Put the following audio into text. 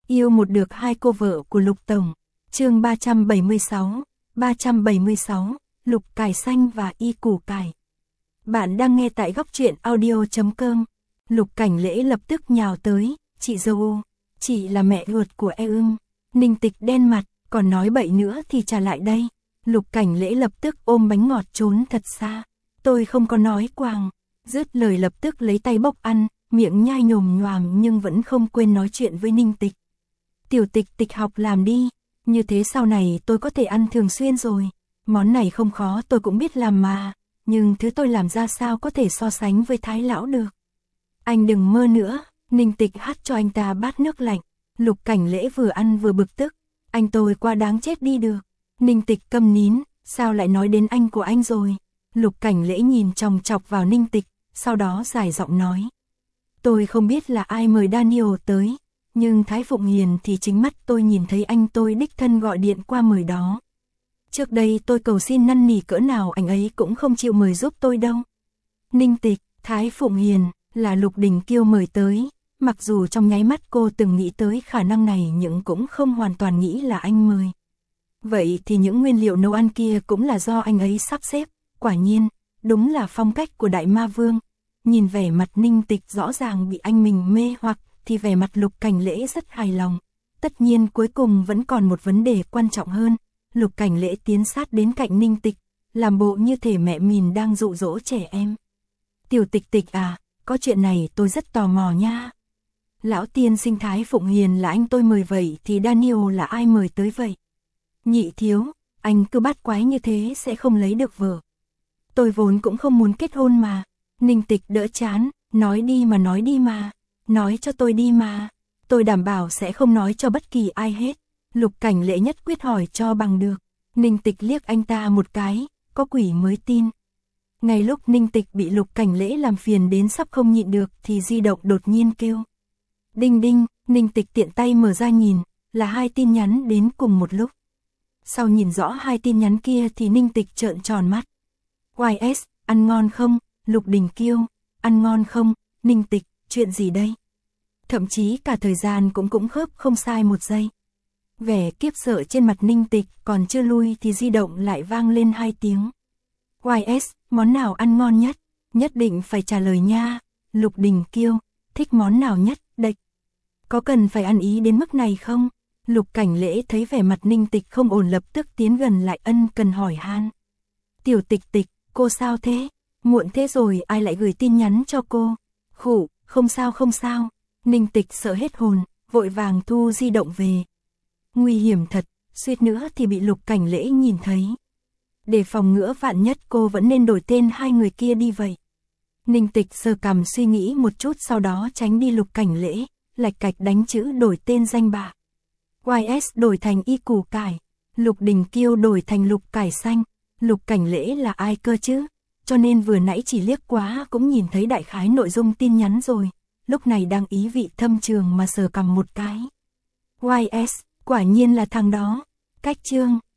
Yêu một được hai cô vợ của Lục Tổng. Chương 376, Lục cải xanh và y củ cải. Bạn đang nghe tại góc truyện audio.com. Lục Cảnh Lễ lập tức nhào tới, chị dâu, chị là mẹ ruột của Ưng. Ninh Tịch đen mặt, còn nói bậy nữa thì trả lại đây. Lục Cảnh Lễ lập tức ôm bánh ngọt trốn thật xa. Tôi không có nói quàng. Dứt lời lập tức lấy tay bốc ăn, miệng nhai nhồm nhoàm nhưng vẫn không quên nói chuyện với Ninh Tịch. Tiểu Tịch Tịch học làm đi, như thế sau này tôi có thể ăn thường xuyên rồi. Món này không khó, tôi cũng biết làm mà, nhưng thứ tôi làm ra sao có thể so sánh với Thái lão được. Anh đừng mơ nữa. Ninh Tịch hắt cho anh ta bát nước lạnh. Lục Cảnh Lễ vừa ăn vừa bực tức. Anh tôi quá đáng chết đi được. Ninh Tịch câm nín, sao lại nói đến anh của anh rồi. Lục Cảnh Lễ nhìn chòng chọc vào Ninh Tịch, sau đó dài giọng nói. Tôi không biết là ai mời Daniel tới, nhưng Thái Phụng Hiền thì chính mắt tôi nhìn thấy anh tôi đích thân gọi điện qua mời đó. Trước đây tôi cầu xin năn nỉ cỡ nào anh ấy cũng không chịu mời giúp tôi đâu. Ninh Tịch, Thái Phụng Hiền, là Lục Đình Kiêu mời tới, mặc dù trong nháy mắt cô từng nghĩ tới khả năng này nhưng cũng không hoàn toàn nghĩ là anh mời. Vậy thì những nguyên liệu nấu ăn kia cũng là do anh ấy sắp xếp, quả nhiên, đúng là phong cách của Đại Ma Vương. Nhìn vẻ mặt Ninh Tịch rõ ràng bị anh mình mê hoặc, thì vẻ mặt Lục Cảnh Lễ rất hài lòng. Tất nhiên cuối cùng vẫn còn một vấn đề quan trọng hơn. Lục Cảnh Lễ tiến sát đến cạnh Ninh Tịch, làm bộ như thể mẹ mình đang dụ dỗ trẻ em. Tiểu Tịch Tịch à, có chuyện này tôi rất tò mò nha. Lão tiên sinh Thái Phụng Hiền là anh tôi mời vậy thì Daniel là ai mời tới vậy? Nhị thiếu, anh cứ bắt quái như thế sẽ không lấy được vợ. Tôi vốn cũng không muốn kết hôn mà. Ninh Tịch đỡ chán, nói đi mà, nói cho tôi đi mà. Tôi đảm bảo sẽ không nói cho bất kỳ ai hết. Lục Cảnh Lễ nhất quyết hỏi cho bằng được. Ninh Tịch liếc anh ta một cái, có quỷ mới tin. Ngay lúc Ninh Tịch bị Lục Cảnh Lễ làm phiền đến sắp không nhịn được thì di động đột nhiên kêu. Đinh đinh, Ninh Tịch tiện tay mở ra nhìn, là 2 tin nhắn đến cùng một lúc. Sau nhìn rõ 2 tin nhắn kia thì Ninh Tịch trợn tròn mắt. YS, ăn ngon không? Lục Đình Kiêu, ăn ngon không? Ninh Tịch, chuyện gì đây? Thậm chí cả thời gian cũng khớp không sai một giây. Vẻ kiếp sợ trên mặt Ninh Tịch còn chưa lui thì di động lại vang lên 2 tiếng. YS, món nào ăn ngon nhất? Nhất định phải trả lời nha. Lục Đình Kiêu, thích món nào nhất? Địch. Có cần phải ăn ý đến mức này không? Lục Cảnh Lễ thấy vẻ mặt Ninh Tịch không ổn lập tức tiến gần lại ân cần hỏi han. Tiểu Tịch Tịch, cô sao thế? Muộn thế rồi ai lại gửi tin nhắn cho cô? Khủ, không sao. Ninh Tịch sợ hết hồn, vội vàng thu di động về. Nguy hiểm thật, suýt nữa thì bị Lục Cảnh Lễ nhìn thấy. Để phòng ngừa vạn nhất cô vẫn nên đổi tên 2 người kia đi vậy. Ninh Tịch sờ cằm suy nghĩ một chút sau đó tránh đi Lục Cảnh Lễ, lạch cạch đánh chữ đổi tên danh bạ. YS đổi thành y củ cải, Lục Đình Kiêu đổi thành Lục cải xanh. Lục Cảnh Lễ là ai cơ chứ? Cho nên vừa nãy chỉ liếc quá cũng nhìn thấy đại khái nội dung tin nhắn rồi. Lúc này đang ý vị thâm trường mà sờ cằm một cái. YS, quả nhiên là thằng đó. Cách chương.